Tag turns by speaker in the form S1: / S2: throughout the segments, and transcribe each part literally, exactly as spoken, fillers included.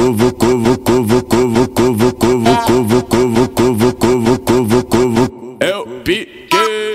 S1: vucu, vucu, vucu, vucu, vucu, vucu, vucu, vucu, vucu, vucu, vucu, vucu, vucu. Eu piquei.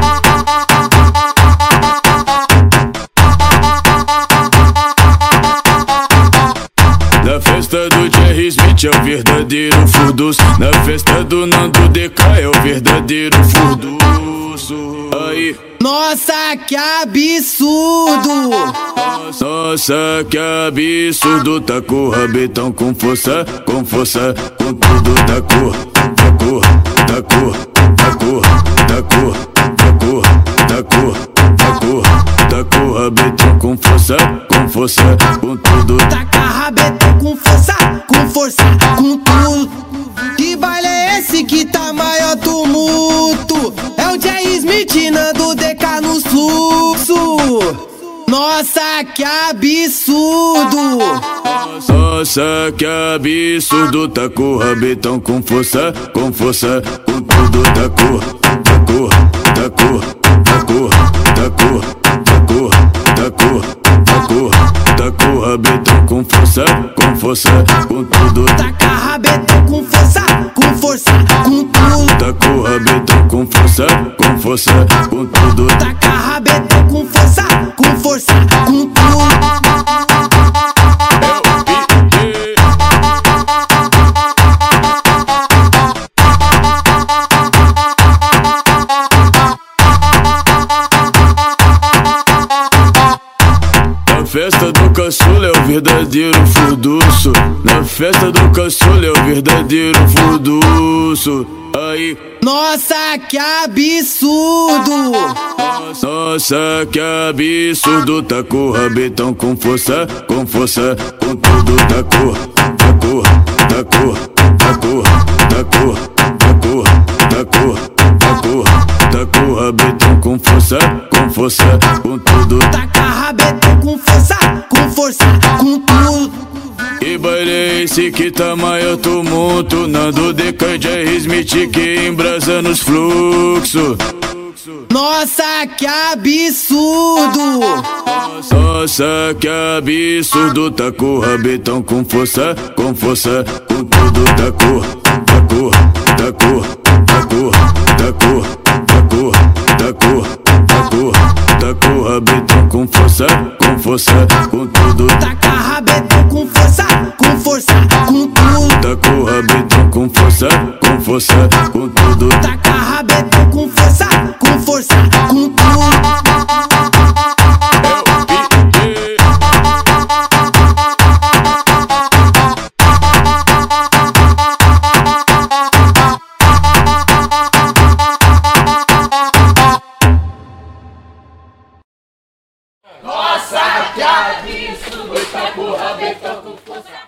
S1: Na festa do Jerry Smith é o verdadeiro furdunço. Na festa do Nando D K é o verdadeiro furdunço. Aí.
S2: Nossa, que absurdo!
S1: Nossa, que absurdo. Tá com o rabetão com força, com força, com tudo. Tá com, tá com, tá com, tá com, tá com, tá com, tá com, tá com, tá com o rabetão com força, com força, com tudo.
S2: Tá com a rabetão com força, com força, com tudo. Que baile é esse que tá maior tumulto? É o Jerry Smith, Nando D K no fluxo. Nossa, que absurdo!
S1: Nossa, que absurdo. Tá com o rabetão com força, com força, com tudo. Tá com, tá com, tá com, tá com, tá com, tá com, tá com, tá com, tá com o rabetão com força, com força, com tudo.
S2: Tá com a rabetão com força, com força, com tudo.
S1: Tá com o rabetão com força, com força, com tudo.
S2: Tá com a rabetão com força, com força, com tudo.
S1: Na festa do caçula é o verdadeiro furdunço. Na festa do caçula é o verdadeiro furdunço. Aí.
S2: Nossa, que absurdo!
S1: Nossa, que absurdo. Tá com o rabetão com força, com força, com tudo. Tá com, tá com, tá com, tá com, tá com, tá com, tá com, tá com, tá com o rabetão com força, com força, com tudo.
S2: Tá com a rabetão com força, com força, com tudo.
S1: Que baile é esse que tá maior tumulto? Nando D K e Jerry Smith que embrasa nos fluxos.
S2: Nossa, que absurdo!
S1: Nossa, que absurdo. Tá com o rabetão com força, com força, com tudo. Tá com, tá com, tá com, tá com, tá com, tá com, tá com, tá com, tá com o rabetão com força, com força, com tudo.
S2: Tá com a rabetão com força, com força, com tudo.
S1: Tá com o rabetão com força, com força, com tudo.
S2: Tá com a rabetão com força, com força, com tudo.
S3: Nossa, que absurdo, tá com o rabetão com força.